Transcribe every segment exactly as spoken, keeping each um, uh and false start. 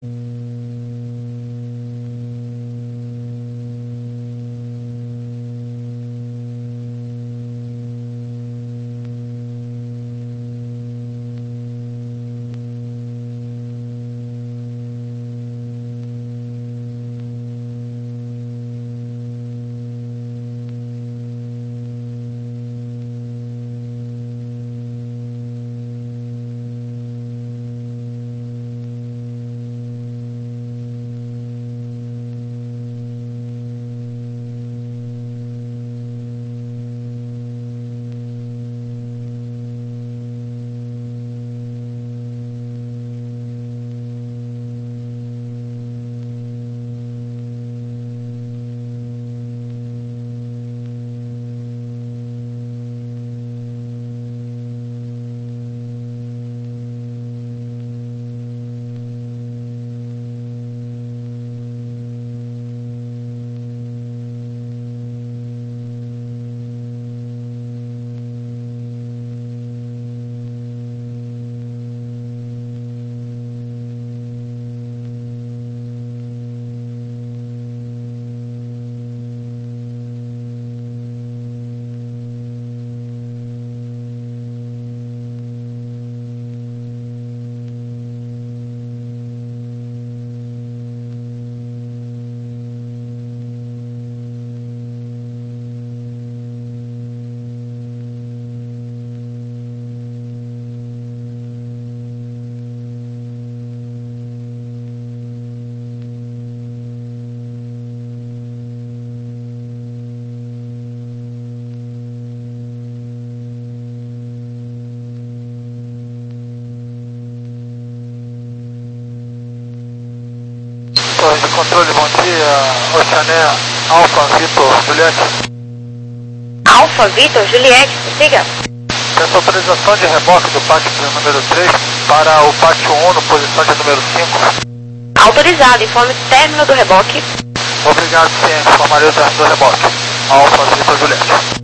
Torre de controle, bom dia. Oceané, Alfa, Vitor, Juliette. Alfa, Vitor, Juliette, siga. Peço autorização de reboque do pátio número três para o pátio um no posição de número cinco. Autorizado, informe término do reboque. Obrigado, ciente. Informarei o término do reboque. Alfa, Vitor, Juliette.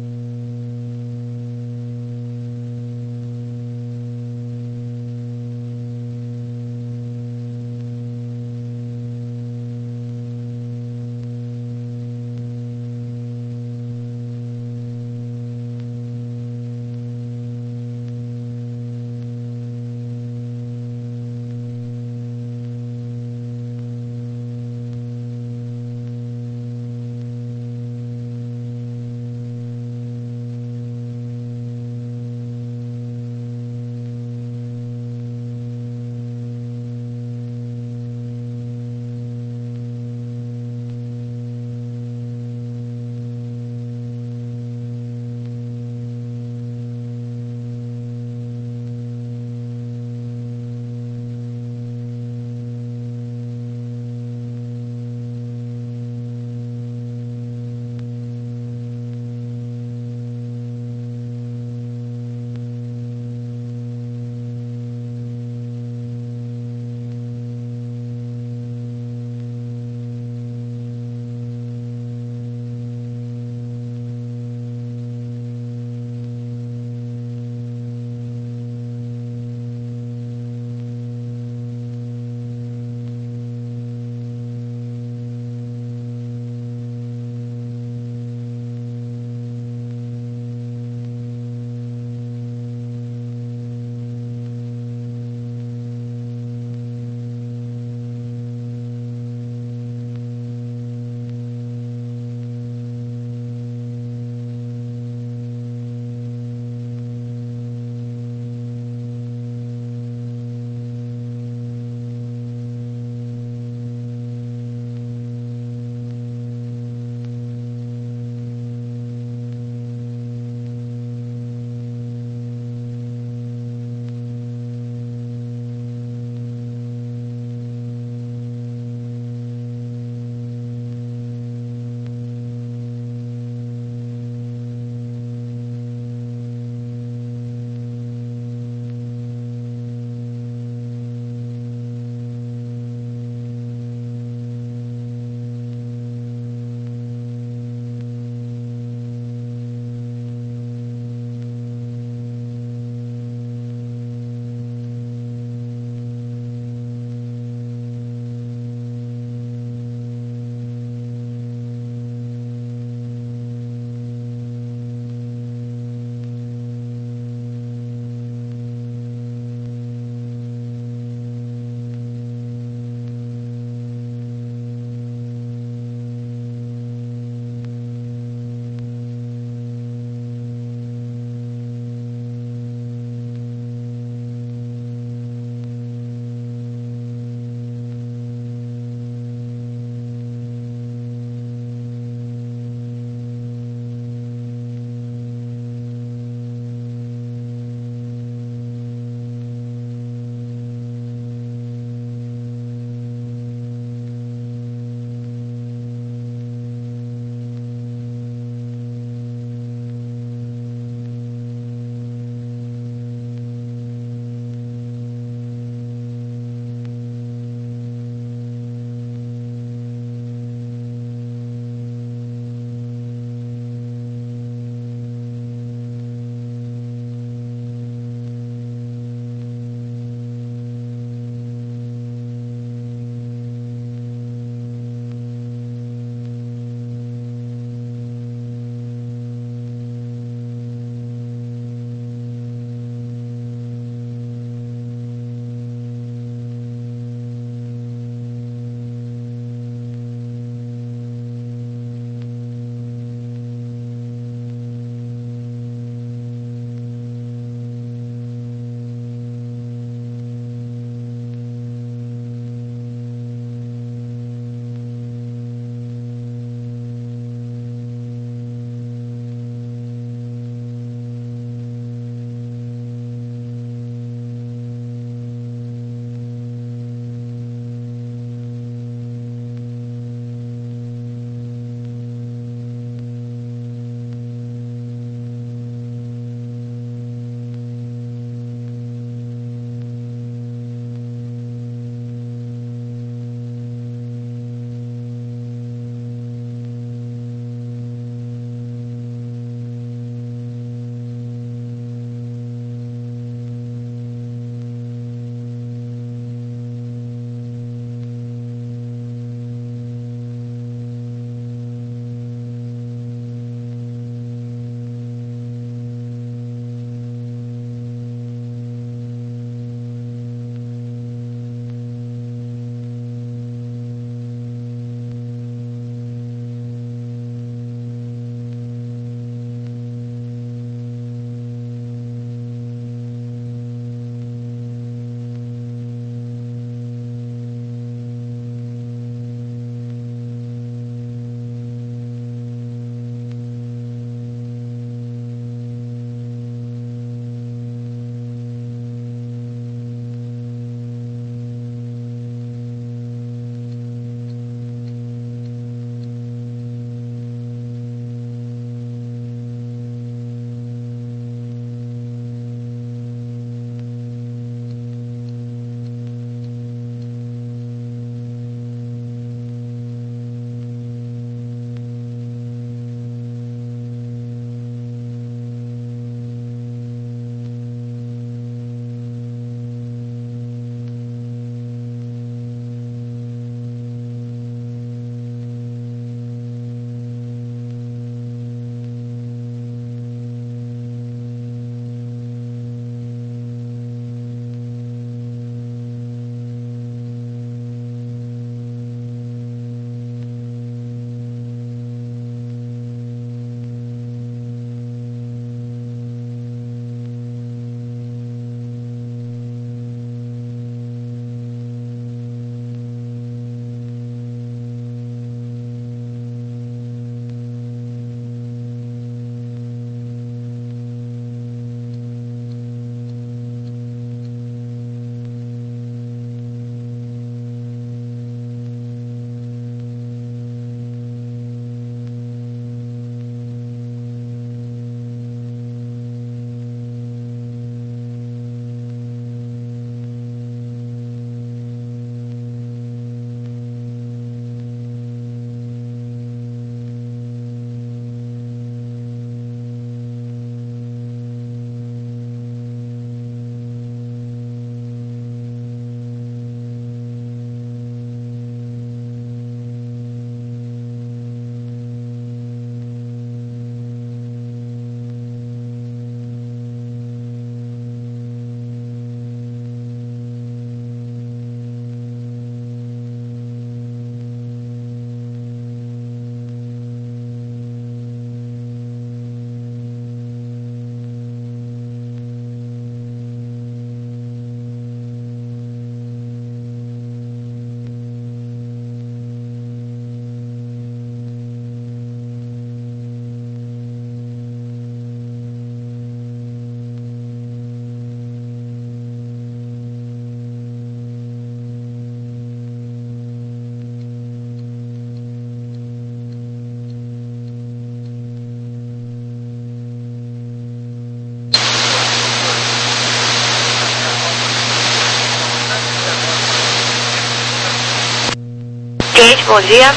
Gate, bom dia.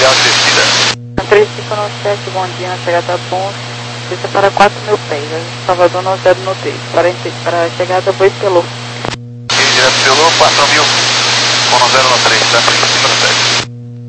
Leal de descida. três cinco nove sete, bom dia, na chegada Ponte, desça para quatro mil pés, Salvador nove zero no três, para, para a chegada Bois Pelô. E direto pelo quatro mil, com nove zero no três, tá? três cinco no sete.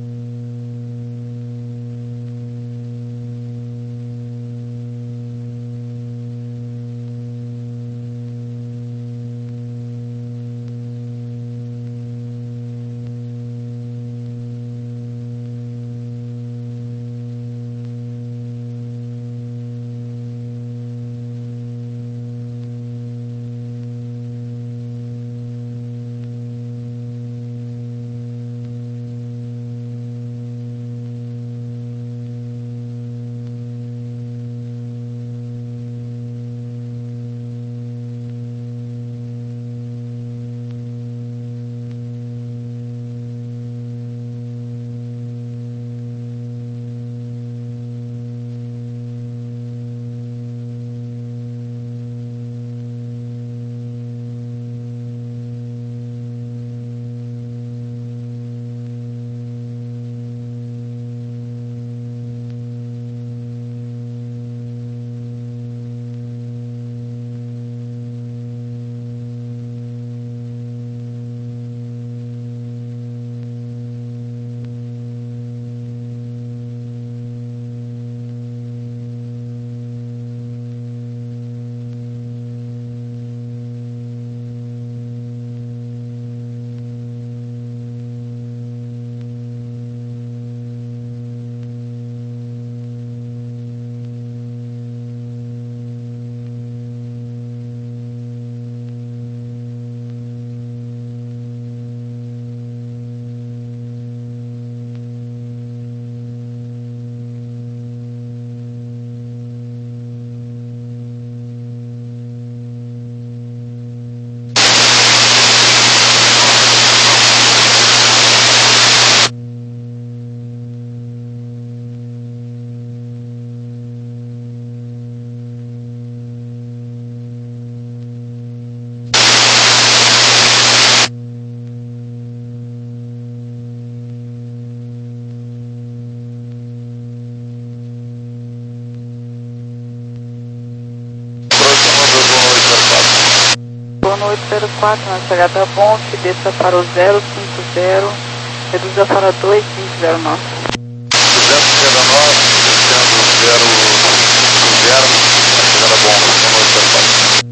oito zero quatro, na chegada Ponte, desça para o zero cinco zero, reduza para dois cinco zero nove. duzentos e dezenove, descendo zero cinco zero, na chegada Ponte, oito zero quatro.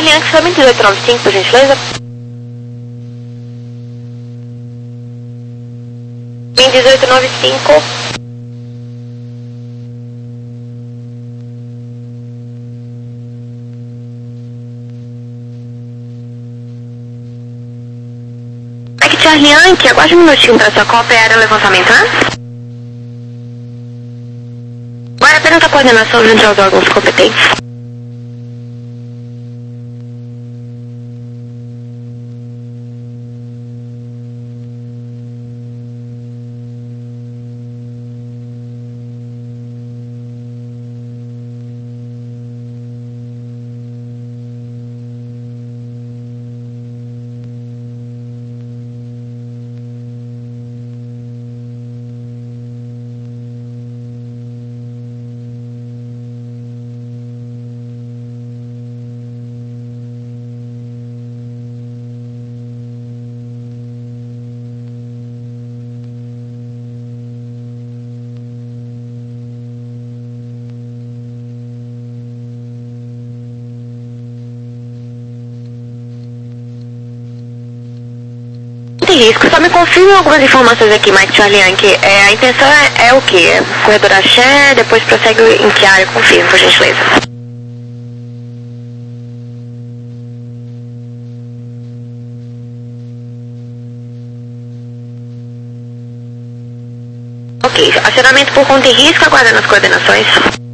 Charlie Yankee, só dezoito noventa e cinco, por gentileza. dezoito noventa e cinco. Aqui, Charlie Yankee, aguarde um minutinho para sua cópia e área levantamento, né? Vai apenas a coordenação junto aos órgãos competentes. Risco, só me confirme algumas informações aqui, Mike Charlie Yankee. É, a intenção é, é o quê? É corredor axé, depois prossegue em que área? Confirme, por gentileza. Ok, acionamento por conta e risco, aguardando as coordenações.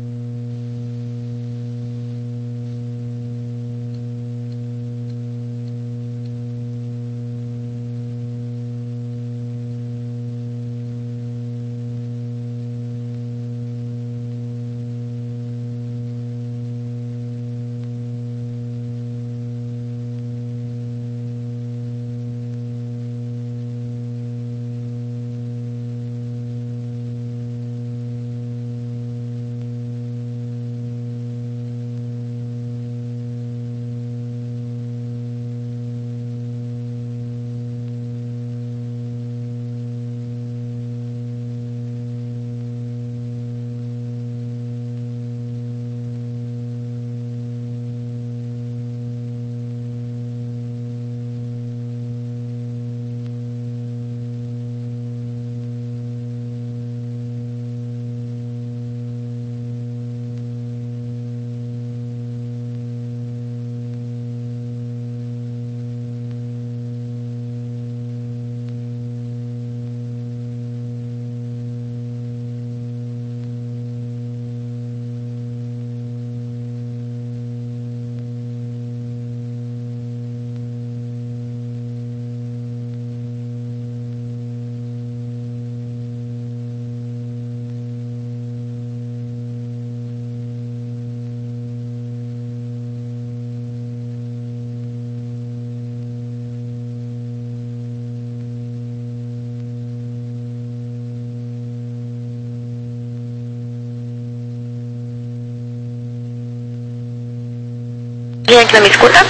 Gente, não me escuta?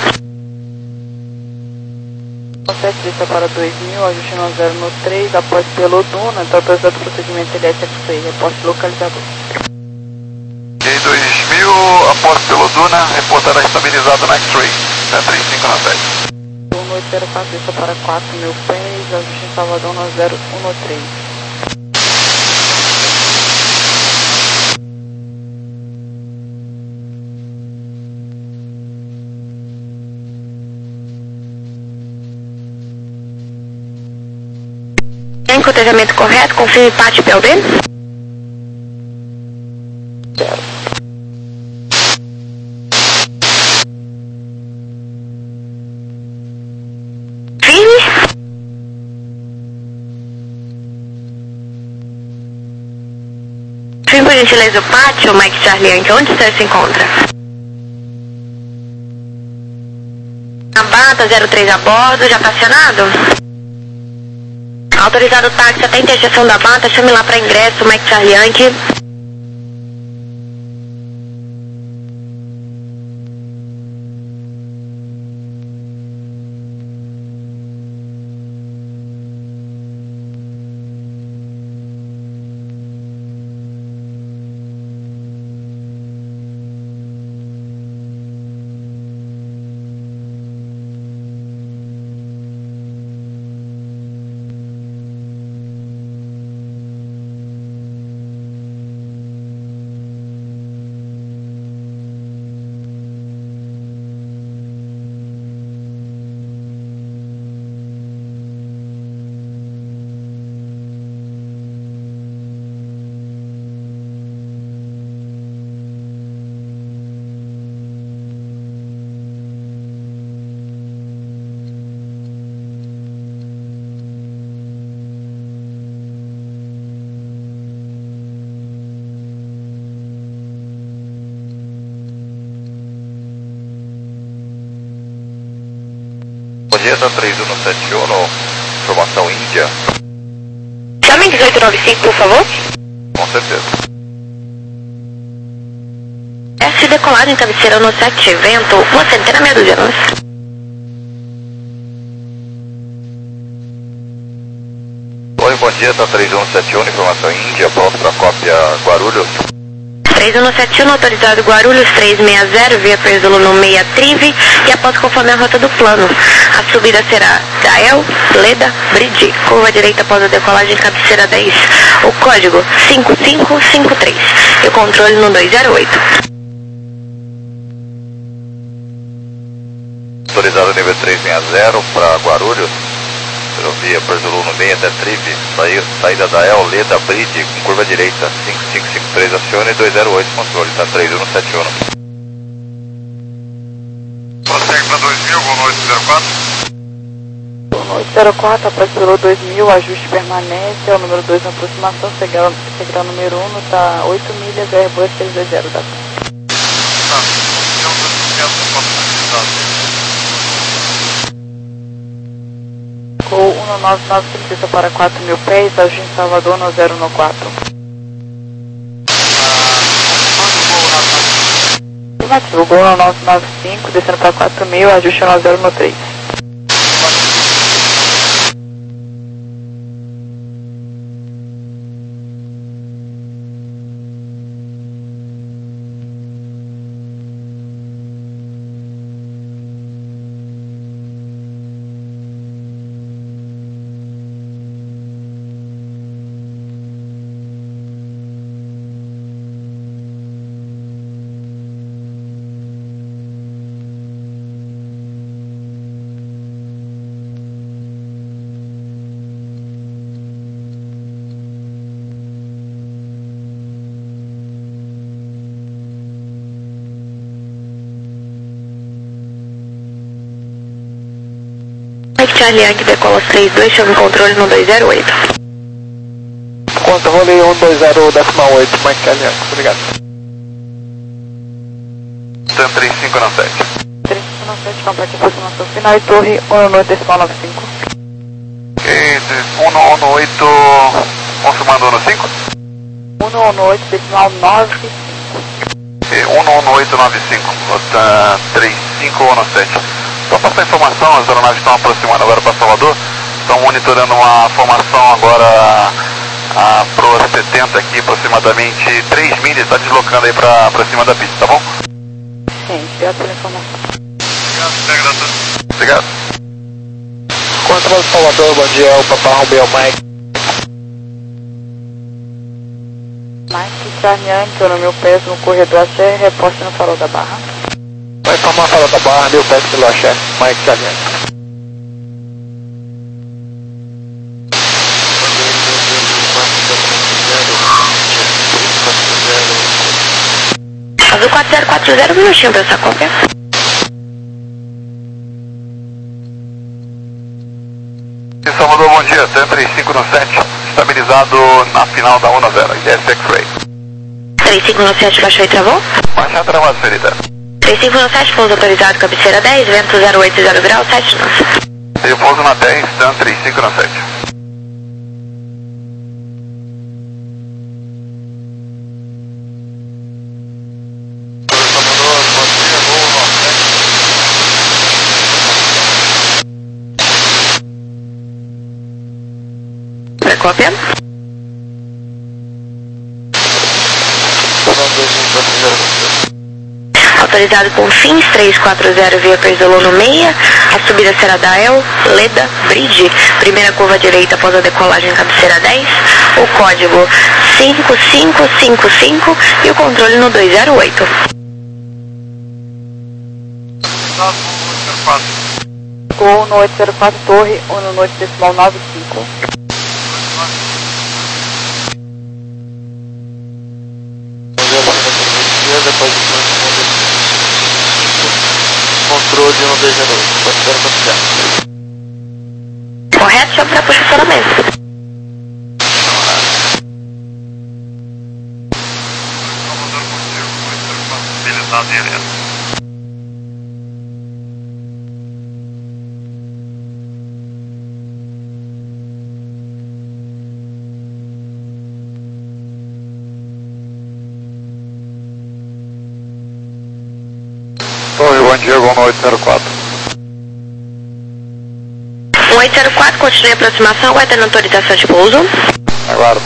sete vista para dois mil, ajuste no zero no três, após pelo Duna, está autorizado o procedimento L S F C, reporte localizador. E dois mil, após pelo Duna, reportará estabilizado na X-Ray, três cinco nove sete. um oito zero quatro, vista para quatro mil pés, ajuste em Salvador no zero um no três. Tem cotejamento correto, confirme parte P L D. Zero. Firme. Firme, por gentileza, o pátio, Mike Charlie Yankee, onde o senhor se encontra? Na Bata, zero três a bordo, já está acionado? Autorizado o táxi até a interseção da Bata, chame lá para ingresso, Mike Charlie Yankee. dia, tá três um sete um, informação Índia. Chame dezoito nove cinco, por favor. Com certeza. S decolado em cabeceira no sete, vento, uma centena meia dúzia. Oi, bom dia, tá três um sete um, informação Índia, pronto para cópia Guarulhos. três um sete um, autorizado Guarulhos três seis zero, via Perzolo no meia Trive e após conforme a rota do plano. A subida será Dael, Leda, Bridge, curva direita após a decolagem cabeceira dez. O código cinco cinco cinco três e o controle no dois zero oito. Autorizado nível três seis zero para Guarulhos, via Perzolo no meia até Trive, saída Dael, Leda, Bridge, com curva direita, cinco cinco cinco três acione e dois zero oito controle, tá três um sete um. Prossegue para dois mil, Gol noite zero quatro. Gol noite zero quatro, após pelo dois mil, ajuste permanece, é o número dois na aproximação, seguirá o número um, tá oito milhas, Airbus três dois zero, tá? Tá, eu não Gol um nove nove cinco para quatro mil pés, ajuste em Salvador no zero um quatro. Afirmativo, Gol um nove nove cinco, descendo para quatro mil, ajuste no zero um três. Charlie Yankee decola três dois, chama o controle no dois zero oito. Controle um dois zero decimal oito, Mike Charlie Yankee, obrigado. Sam três cinco nove sete. três cinco nove sete, complete aproximação final e torre um nove decimal nove cinco. Ok, um um oito, confirmando um cinco. um um oito decimal nove cinco. um um oito nove cinco, rota três cinco um sete. Só passar a informação, as aeronaves estão aproximando agora para Salvador, estão monitorando uma formação agora a Pro setenta aqui, aproximadamente três milhas, está deslocando aí para cima da pista, tá bom? Sim, obrigado pela informação. Obrigado, obrigado. Controle Salvador, bom dia, o Papai Romeo, Mike. Mike Charlie Yankee, no meu peso no corredor até reposte no farol da Barra. Vai informar a farol da Barra, meu peço pelo axé, Mike Charlie Yankee. Azul quatro zero quatro zero, minutinho para essa cópia. Em Salvador, bom dia, Sam três cinco nove sete, estabilizado na final da um zero, I D S X-Ray. três cinco nove sete, baixou e travou. Baixa travado, ferida. três cinco nove sete, pouso autorizado, cabeceira dez, vento zero oito zero graus, sete nove. Eu pouso na dez, Sam três cinco nove sete. Para cópia. Autorizado com fins três quatro zero via Perzolo no meia. A subida será Dael, Leda, Bridge. Primeira curva direita após a decolagem cabeceira dez. O código cinco cinco cinco cinco e o controle no dois zero oito. Gol no oito zero quatro, torre um no oito decimal nove cinco. Depois controle um dois zero oito, pode ser considerado. Correto, chama para posicionamento. Diego um oito zero quatro. um oito zero quatro, continue a aproximação, vai tendo autorização de pouso. Aguardo.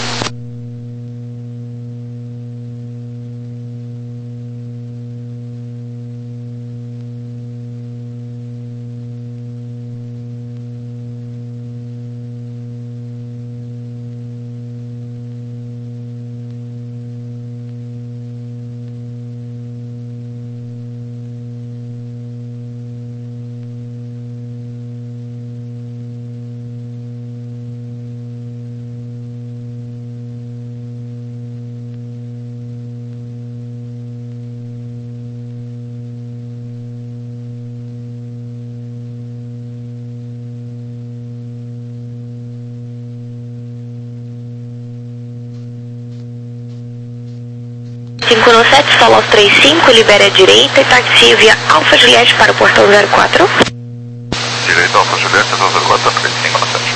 cinco um sete, solo aos trinta e cinco, libere a direita e taxi via Alfa Juliette para o portão zero quatro. Direita, Alfa Juliette, zero quatro, trinta e cinco no sete.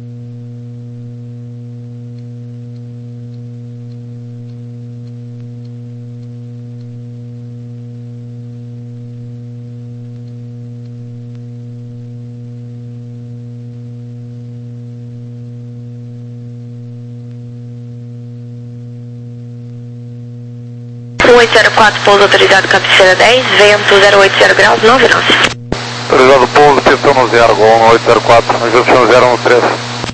um oito zero quatro, pouso autorizado, cabeceira dez, vento zero oito zero graus, nove nove. Autorizado pouso, pistão no zero, Gol um oito zero quatro, ajuste no zero um três.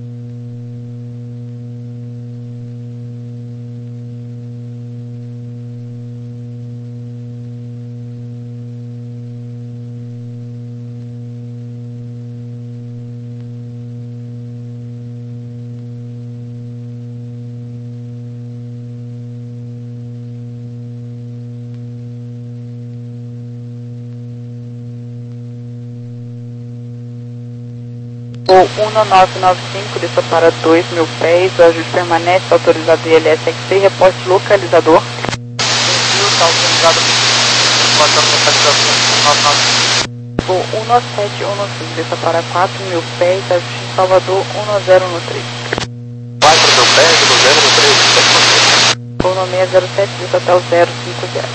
O um nove nove cinco, desça para dois mil pés, o ajuste permanece, autorizado I L S X C, reporte localizador. Está autorizado, O um nove sete um nove cinco, desça para quatro mil pés, ajuste em Salvador um zero um três. quatro mil pés, no zero um três. O um seis zero sete, desça até o zero cinco zero.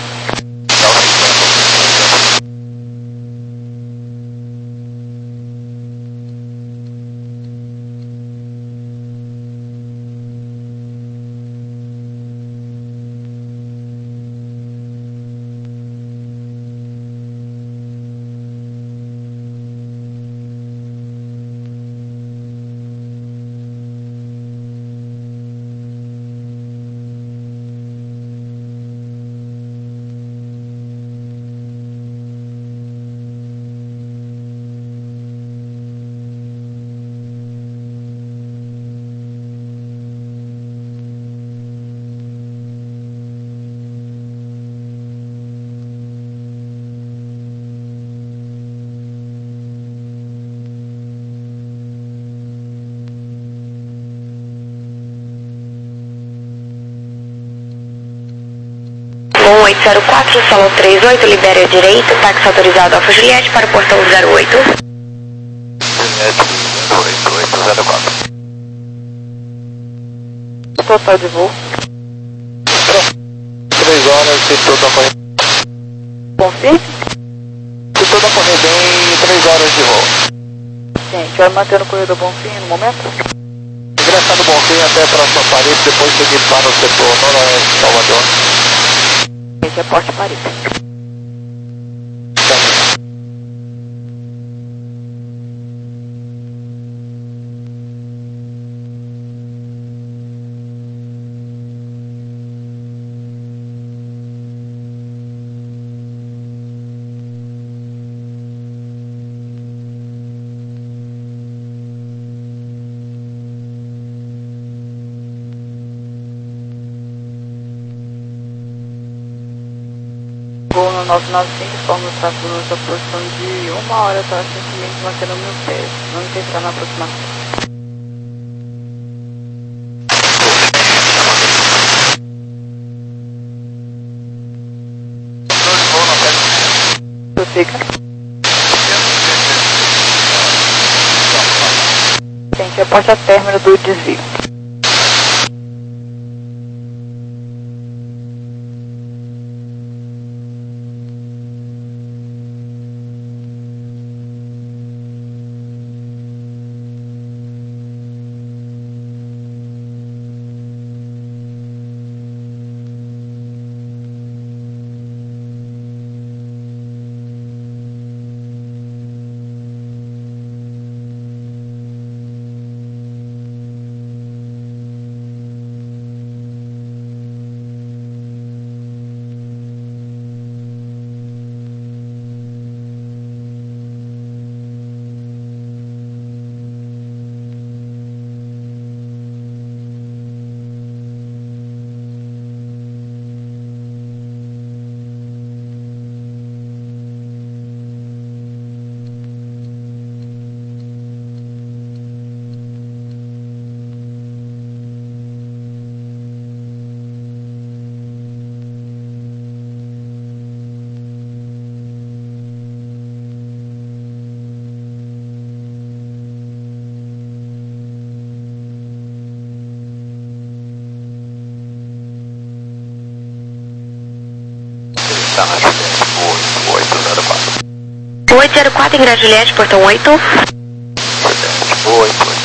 um oito zero quatro, solo trinta e oito, libere a direita, táxi autorizado Alfa Juliette para o portão zero oito. oito oito zero quatro. Total de voo. três horas, se tudo ocorrer. Confirme? Se tudo ocorrer bem, três horas de voo. Gente, vai manter o corredor Bonfim no momento? Ingressar no Bonfim até a próxima parede, depois seguir para o setor noroeste de Salvador. Esse é Porte Paris. Gol no nove nove cinco, forma o tráfego na sua posição de uma hora até cinco minutos, mantendo mil pés. Não intentar na aproximação. Prossiga. Gente, aposte a término do desvio. zero quatro, ingresso Juliette, portão oito. Boa, oito, oito.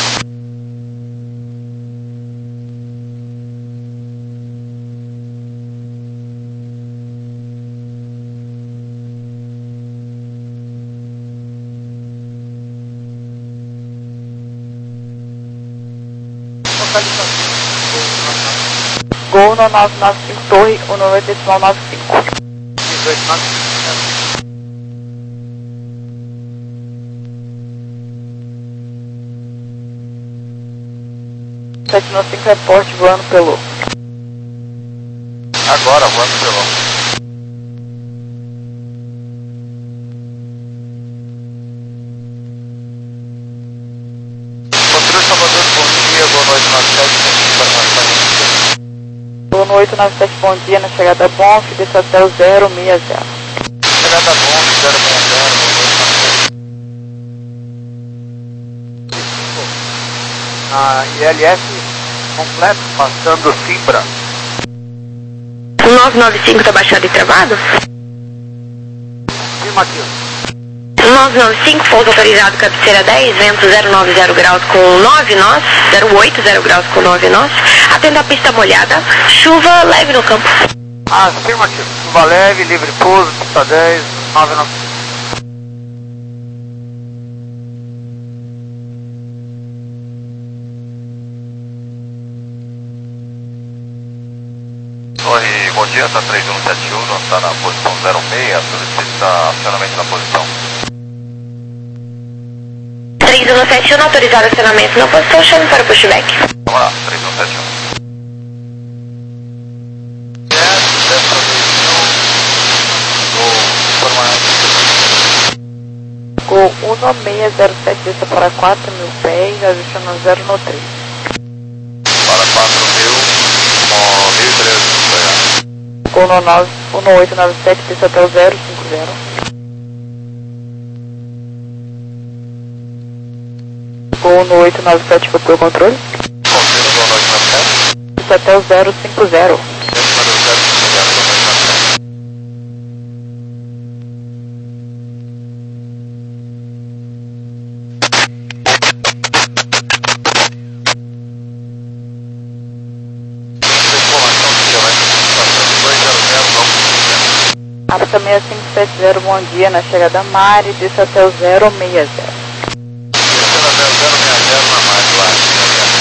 Gol no nove nove cinco Torre, o número decimal nove cinco. sete nove cinco reporte voando pelo. Agora, voando pelo. Controle Salvador, bom dia, boa noite, nove sete, informação. Gol no oito nove sete, bom dia, na chegada Bonf, desça até o zero seis zero. Chegada Bonf, zero seis zero, na I L S completo, passando Simbra. nove nove cinco tá baixado e travado? Afirmativo. nove nove cinco, pouso autorizado, cabeceira dez, vento zero nove zero graus com nove nós, zero oito zero graus com nove nós. Atendo a pista molhada, chuva leve no campo. Afirmativo. Chuva leve, livre pouso, pista dez, nove nove cinco. Torre, bom dia, tá três um sete um, nós está na posição zero seis, solicita acionamento na posição. três um sete um, autorizado acionamento na posição, chame para o pushback. Vamos lá, três um sete um. Gol um nove seis zero sete, desça para quatro mil pés, ajustando zero no três. Para quatro mil, mil e treze. Gol no nove um oito nove sete, desça até o zero cinco zero. Gol no oito nove sete, copiou o controle. Confirma, boa noite, nove sete. Desça até o zero cinco zero. Apta seis cinco sete zero, bom dia, na chegada Mari, desça até o zero seis zero. zero zero seis zero na Mari, lá.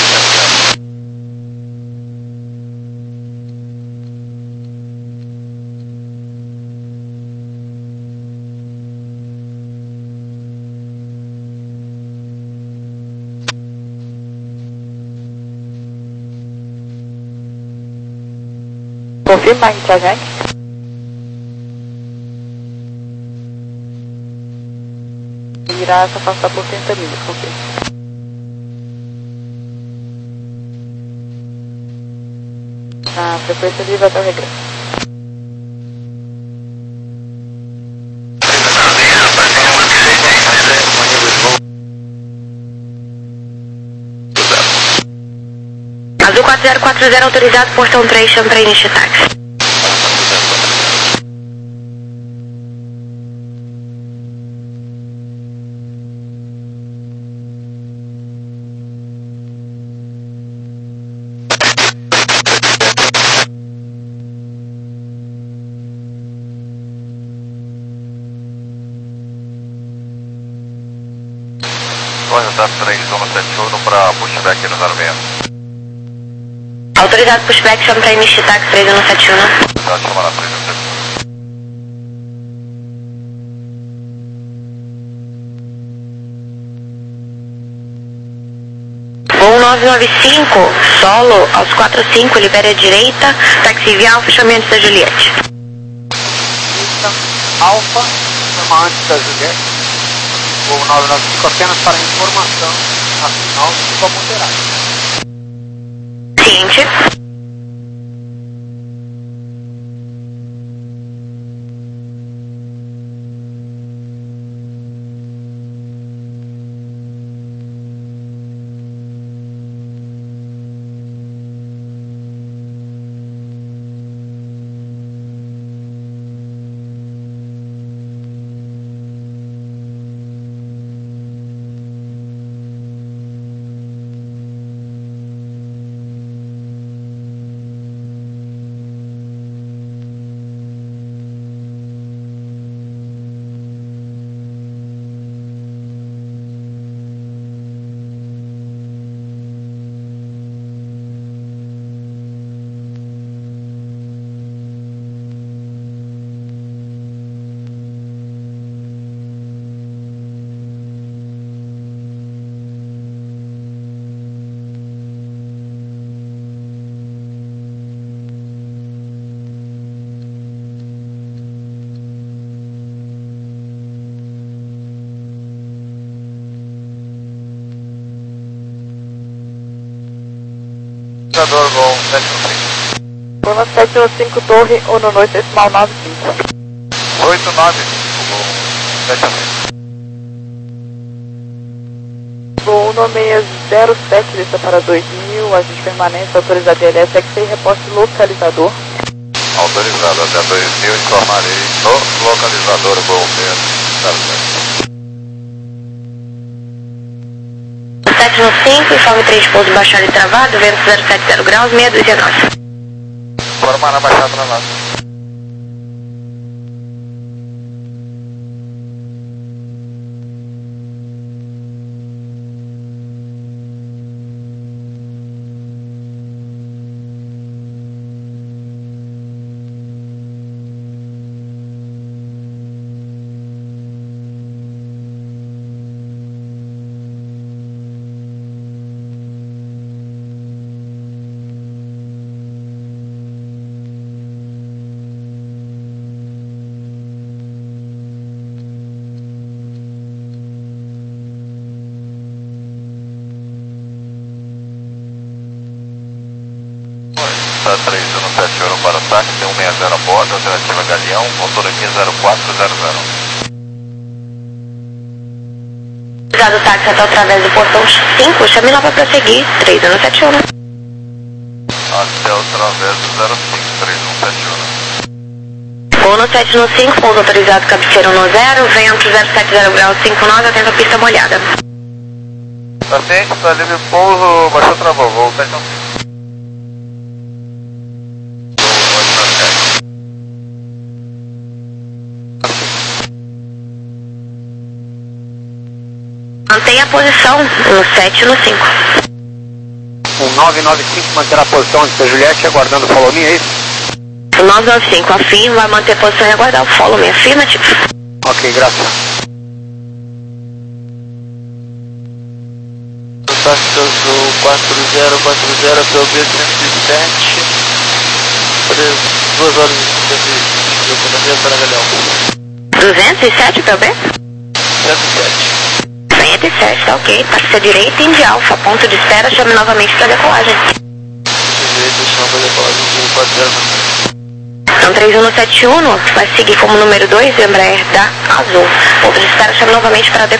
Confirma a gente. Irá se afastar por trinta milhas, confirma. Na frequência livre até o regresso. Azul quatro zero quatro zero, autorizado, portão três, chame para início de táxi. Torre, tá três um sete um para pushback no zero seis. Autorizado pushback, chame para início de táxi três um sete um. Tá, chama lá, três um sete um. Voo nove nove cinco, solo, aos quatro cinco, libera a direita, táxi via Alfa, chame antes da Juliette. Alfa, chama antes da Juliette. Voo nove nove cinco, apenas para informação, afinal, chuva moderada. Ciente. localizador, Gol sete um cinco. Gol sete um cinco, torre, Uno noite, decimal nove cinco. oito nove cinco, Gol sete um cinco. Gol Uno seis zero sete, lista para dois mil, ajuste permanente, autorizado I L S X I, reposte localizador. Autorizado até dois mil, informarei no localizador, Gol seis zero sete. sete um cinco, informe três pouso baixado e travado, vento zero sete zero graus, seis dois nove. Formar na baixada para lá. três um sete ouro para o táxi, um seis zero a bordo, alternativa Galeão, autonomia zero quatro zero zero. Usado o táxi até através do portão cinco, chame lá para prosseguir, três um sete um. Até através do zero cinco, três um sete um. Uno sete um cinco, pouso autorizado, cabeceira um zero, vento zero sete zero graus, cinco nove, atenta a pista molhada. Paciente, está livre pouso, baixou travou, voo sete um cinco. Mantenha a posição no sete no cinco. Um nove nove cinco, manter a posição antes da Juliette, aguardando o follow me, é isso? O nove nove cinco, afirma, vai manter a posição e aguardar o follow me, afirmativo. Ok, graças. Táxi Azul quatro zero quatro zero, P O B cento e sete, duas horas e cinquenta e cinco, autonomia para Galeão. duzentos e sete, P O B? cento e sete. cento e sete, tá ok. Pista direita, Indy Alfa, ponto de espera, chame novamente para decolagem. Direita, chama para decolagem, quatro zero. Então três um sete um, vai seguir como número dois, Embraer da Azul. Ponto de espera, chame novamente para decolagem.